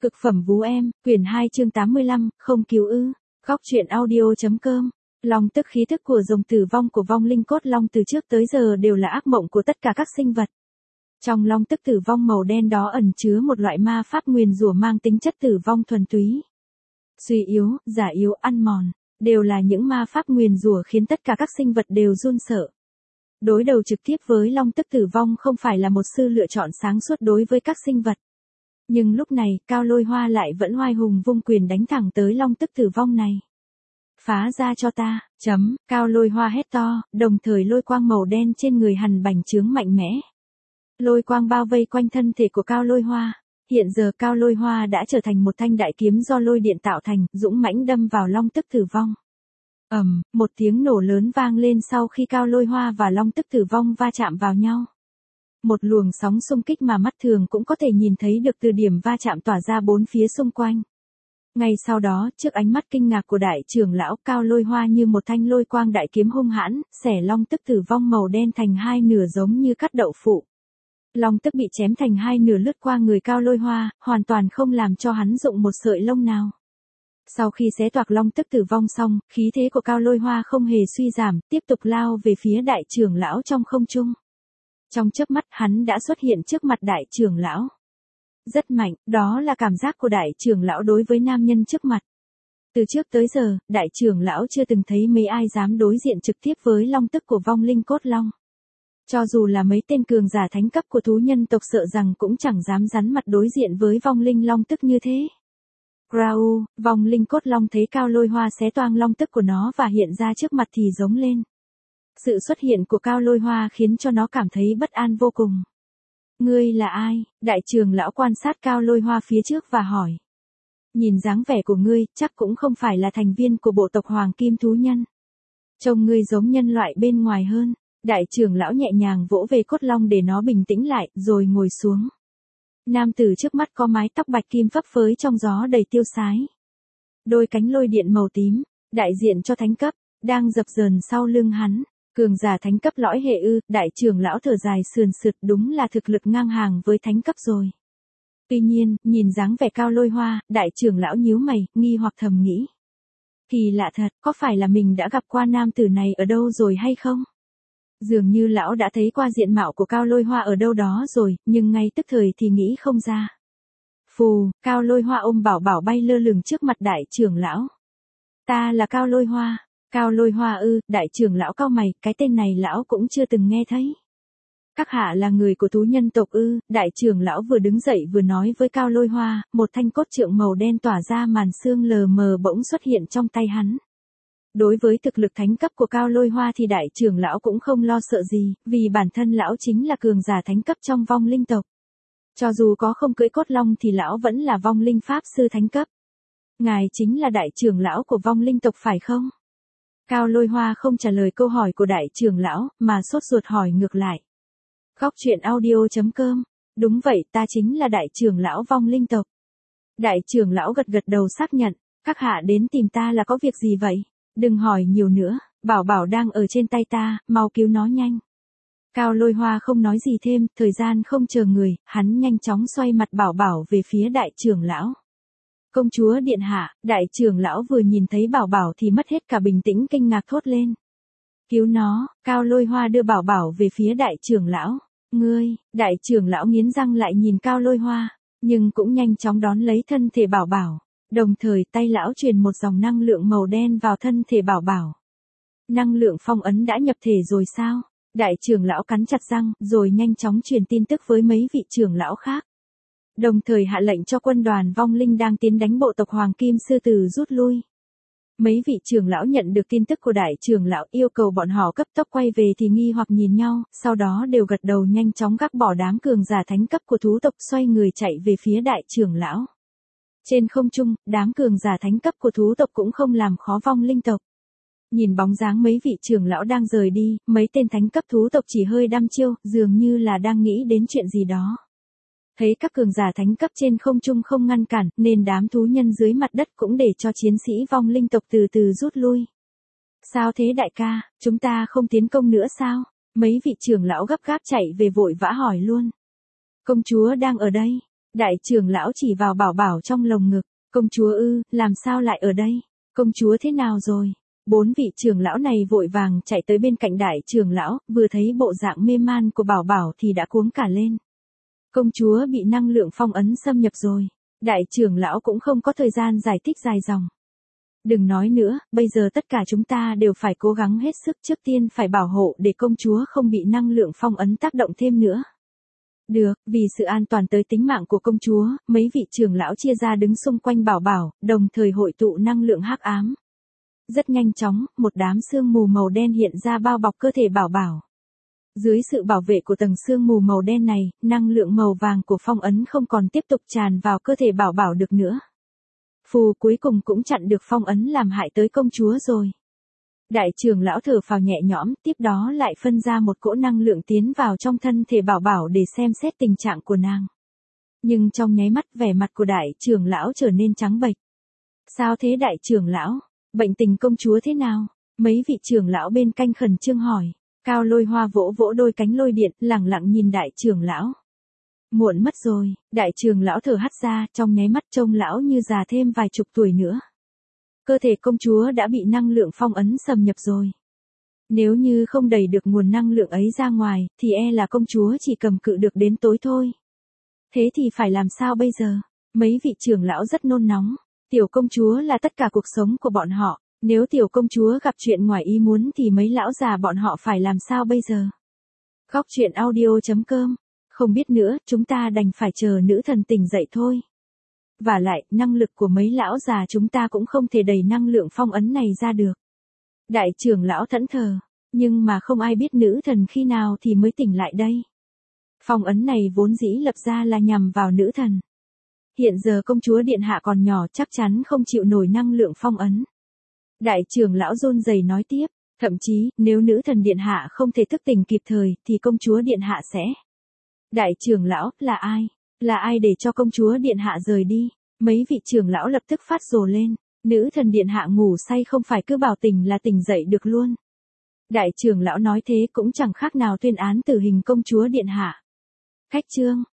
Cực phẩm vú em, quyển 2 chương 85, không cứu ư. Góc truyện audio.com. Long tức khí thức của rồng tử vong của vong linh cốt long từ trước tới giờ đều là ác mộng của tất cả các sinh vật. Trong long tức tử vong màu đen đó ẩn chứa một loại ma pháp nguyền rủa mang tính chất tử vong thuần túy. Suy yếu, giả yếu, ăn mòn, đều là những ma pháp nguyền rủa khiến tất cả các sinh vật đều run sợ. Đối đầu trực tiếp với long tức tử vong không phải là một sự lựa chọn sáng suốt đối với các sinh vật. Nhưng lúc này, Cao Lôi Hoa lại vẫn oai hùng vung quyền đánh thẳng tới long tức tử vong này. Phá ra cho ta, Cao Lôi Hoa hét to, đồng thời lôi quang màu đen trên người hằn bành trướng mạnh mẽ. Lôi quang bao vây quanh thân thể của Cao Lôi Hoa. Hiện giờ Cao Lôi Hoa đã trở thành một thanh đại kiếm do lôi điện tạo thành, dũng mãnh đâm vào long tức tử vong. Một tiếng nổ lớn vang lên sau khi Cao Lôi Hoa và long tức tử vong va chạm vào nhau. Một luồng sóng xung kích mà mắt thường cũng có thể nhìn thấy được từ điểm va chạm tỏa ra bốn phía xung quanh. Ngay sau đó, trước ánh mắt kinh ngạc của đại trưởng lão, Cao Lôi Hoa như một thanh lôi quang đại kiếm hung hãn, xẻ long tức tử vong màu đen thành hai nửa giống như cắt đậu phụ. Long tức bị chém thành hai nửa lướt qua người Cao Lôi Hoa, hoàn toàn không làm cho hắn rụng một sợi lông nào. Sau khi xé toạc long tức tử vong xong, khí thế của Cao Lôi Hoa không hề suy giảm, tiếp tục lao về phía đại trưởng lão trong không trung. Trong chớp mắt hắn đã xuất hiện trước mặt đại trưởng lão. Rất mạnh, đó là cảm giác của đại trưởng lão đối với nam nhân trước mặt. Từ trước tới giờ, đại trưởng lão chưa từng thấy mấy ai dám đối diện trực tiếp với long tức của vong linh cốt long. Cho dù là mấy tên cường giả thánh cấp của thú nhân tộc sợ rằng cũng chẳng dám rắn mặt đối diện với vong linh long tức như thế. Grau, vong linh cốt long thấy Cao Lôi Hoa xé toang long tức của nó và hiện ra trước mặt thì giống lên. Sự xuất hiện của Cao Lôi Hoa khiến cho nó cảm thấy bất an vô cùng. Ngươi là ai? Đại trưởng lão quan sát Cao Lôi Hoa phía trước và hỏi. Nhìn dáng vẻ của ngươi, chắc cũng không phải là thành viên của bộ tộc Hoàng Kim Thú Nhân. Trông ngươi giống nhân loại bên ngoài hơn. Đại trưởng lão nhẹ nhàng vỗ về cốt long để nó bình tĩnh lại, rồi ngồi xuống. Nam tử trước mắt có mái tóc bạch kim phấp phới trong gió đầy tiêu sái. Đôi cánh lôi điện màu tím, đại diện cho thánh cấp, đang dập dờn sau lưng hắn. Cường giả thánh cấp lõi hệ ư, đại trưởng lão thở dài sườn sượt, đúng là thực lực ngang hàng với thánh cấp rồi. Tuy nhiên, nhìn dáng vẻ Cao Lôi Hoa, đại trưởng lão nhíu mày, nghi hoặc thầm nghĩ. Kỳ lạ thật, có phải là mình đã gặp qua nam tử này ở đâu rồi hay không? Dường như lão đã thấy qua diện mạo của Cao Lôi Hoa ở đâu đó rồi, nhưng ngay tức thời thì nghĩ không ra. Phù, Cao Lôi Hoa ôm bảo bảo bay lơ lửng trước mặt đại trưởng lão. Ta là Cao Lôi Hoa. Cao Lôi Hoa ư, đại trưởng lão cau mày, cái tên này lão cũng chưa từng nghe thấy. Các hạ là người của thú nhân tộc ư, đại trưởng lão vừa đứng dậy vừa nói với Cao Lôi Hoa, một thanh cốt trượng màu đen tỏa ra màn sương lờ mờ bỗng xuất hiện trong tay hắn. Đối với thực lực thánh cấp của Cao Lôi Hoa thì đại trưởng lão cũng không lo sợ gì, vì bản thân lão chính là cường giả thánh cấp trong vong linh tộc. Cho dù có không cưỡi cốt long thì lão vẫn là vong linh pháp sư thánh cấp. Ngài chính là đại trưởng lão của vong linh tộc phải không? Cao Lôi Hoa không trả lời câu hỏi của đại trưởng lão, mà sốt ruột hỏi ngược lại. Góc truyện audio.com. Đúng vậy, ta chính là đại trưởng lão vong linh tộc. Đại trưởng lão gật gật đầu xác nhận, các hạ đến tìm ta là có việc gì vậy? Đừng hỏi nhiều nữa, bảo bảo đang ở trên tay ta, mau cứu nó nhanh. Cao Lôi Hoa không nói gì thêm, thời gian không chờ người, hắn nhanh chóng xoay mặt bảo bảo về phía đại trưởng lão. Công chúa điện hạ, đại trưởng lão vừa nhìn thấy bảo bảo thì mất hết cả bình tĩnh kinh ngạc thốt lên. Cứu nó, Cao Lôi Hoa đưa bảo bảo về phía đại trưởng lão. Ngươi, đại trưởng lão nghiến răng lại nhìn Cao Lôi Hoa, nhưng cũng nhanh chóng đón lấy thân thể bảo bảo. Đồng thời tay lão truyền một dòng năng lượng màu đen vào thân thể bảo bảo. Năng lượng phong ấn đã nhập thể rồi sao? Đại trưởng lão cắn chặt răng, rồi nhanh chóng truyền tin tức với mấy vị trưởng lão khác. Đồng thời hạ lệnh cho quân đoàn vong linh đang tiến đánh bộ tộc Hoàng Kim Sư Tử rút lui. Mấy vị trưởng lão nhận được tin tức của đại trưởng lão yêu cầu bọn họ cấp tốc quay về thì nghi hoặc nhìn nhau, sau đó đều gật đầu nhanh chóng gác bỏ đám cường giả thánh cấp của thú tộc xoay người chạy về phía đại trưởng lão. Trên không trung, đám cường giả thánh cấp của thú tộc cũng không làm khó vong linh tộc. Nhìn bóng dáng mấy vị trưởng lão đang rời đi, mấy tên thánh cấp thú tộc chỉ hơi đăm chiêu, dường như là đang nghĩ đến chuyện gì đó. Thấy các cường giả thánh cấp trên không trung không ngăn cản, nên đám thú nhân dưới mặt đất cũng để cho chiến sĩ vong linh tộc từ từ rút lui. Sao thế đại ca, chúng ta không tiến công nữa sao? Mấy vị trưởng lão gấp gáp chạy về vội vã hỏi luôn. Công chúa đang ở đây. Đại trưởng lão chỉ vào Bảo Bảo trong lồng ngực, công chúa ư, làm sao lại ở đây? Công chúa thế nào rồi? 4 vị trưởng lão này vội vàng chạy tới bên cạnh đại trưởng lão, vừa thấy bộ dạng mê man của Bảo Bảo thì đã cuống cả lên. Công chúa bị năng lượng phong ấn xâm nhập rồi. Đại trưởng lão cũng không có thời gian giải thích dài dòng. Đừng nói nữa, bây giờ tất cả chúng ta đều phải cố gắng hết sức, trước tiên phải bảo hộ để công chúa không bị năng lượng phong ấn tác động thêm nữa. Được, vì sự an toàn tới tính mạng của công chúa, mấy vị trưởng lão chia ra đứng xung quanh Bảo Bảo, đồng thời hội tụ năng lượng hắc ám. Rất nhanh chóng, một đám sương mù màu đen hiện ra bao bọc cơ thể Bảo Bảo. Dưới sự bảo vệ của tầng sương mù màu đen này, năng lượng màu vàng của phong ấn không còn tiếp tục tràn vào cơ thể Bảo Bảo được nữa. Phù cuối cùng cũng chặn được phong ấn làm hại tới công chúa rồi. Đại trưởng lão thở phào nhẹ nhõm, tiếp đó lại phân ra một cỗ năng lượng tiến vào trong thân thể Bảo Bảo để xem xét tình trạng của nàng. Nhưng trong nháy mắt vẻ mặt của đại trưởng lão trở nên trắng bệch. Sao thế đại trưởng lão? Bệnh tình công chúa thế nào? Mấy vị trưởng lão bên canh khẩn trương hỏi. Cao Lôi Hoa vỗ vỗ đôi cánh lôi điện, lẳng lặng nhìn đại trưởng lão. Muộn mất rồi, đại trưởng lão thở hắt ra, trong nháy mắt trông lão như già thêm vài chục tuổi nữa. Cơ thể công chúa đã bị năng lượng phong ấn xâm nhập rồi. Nếu như không đẩy được nguồn năng lượng ấy ra ngoài, thì e là công chúa chỉ cầm cự được đến tối thôi. Thế thì phải làm sao bây giờ? Mấy vị trưởng lão rất nôn nóng. Tiểu công chúa là tất cả cuộc sống của bọn họ. Nếu tiểu công chúa gặp chuyện ngoài ý muốn thì mấy lão già bọn họ phải làm sao bây giờ? Góc truyện audio.com. Không biết nữa, chúng ta đành phải chờ nữ thần tỉnh dậy thôi. Và lại, năng lực của mấy lão già chúng ta cũng không thể đẩy năng lượng phong ấn này ra được. Đại trưởng lão thẫn thờ, nhưng mà không ai biết nữ thần khi nào thì mới tỉnh lại đây. Phong ấn này vốn dĩ lập ra là nhằm vào nữ thần. Hiện giờ công chúa điện hạ còn nhỏ chắc chắn không chịu nổi năng lượng phong ấn. Đại trưởng lão run rẩy nói tiếp, thậm chí, nếu nữ thần điện hạ không thể thức tỉnh kịp thời, thì công chúa điện hạ sẽ. Đại trưởng lão, là ai? Là ai để cho công chúa điện hạ rời đi? Mấy vị trưởng lão lập tức phát rồ lên. Nữ thần điện hạ ngủ say không phải cứ bảo tỉnh là tỉnh dậy được luôn. Đại trưởng lão nói thế cũng chẳng khác nào tuyên án tử hình công chúa điện hạ. Khách chương.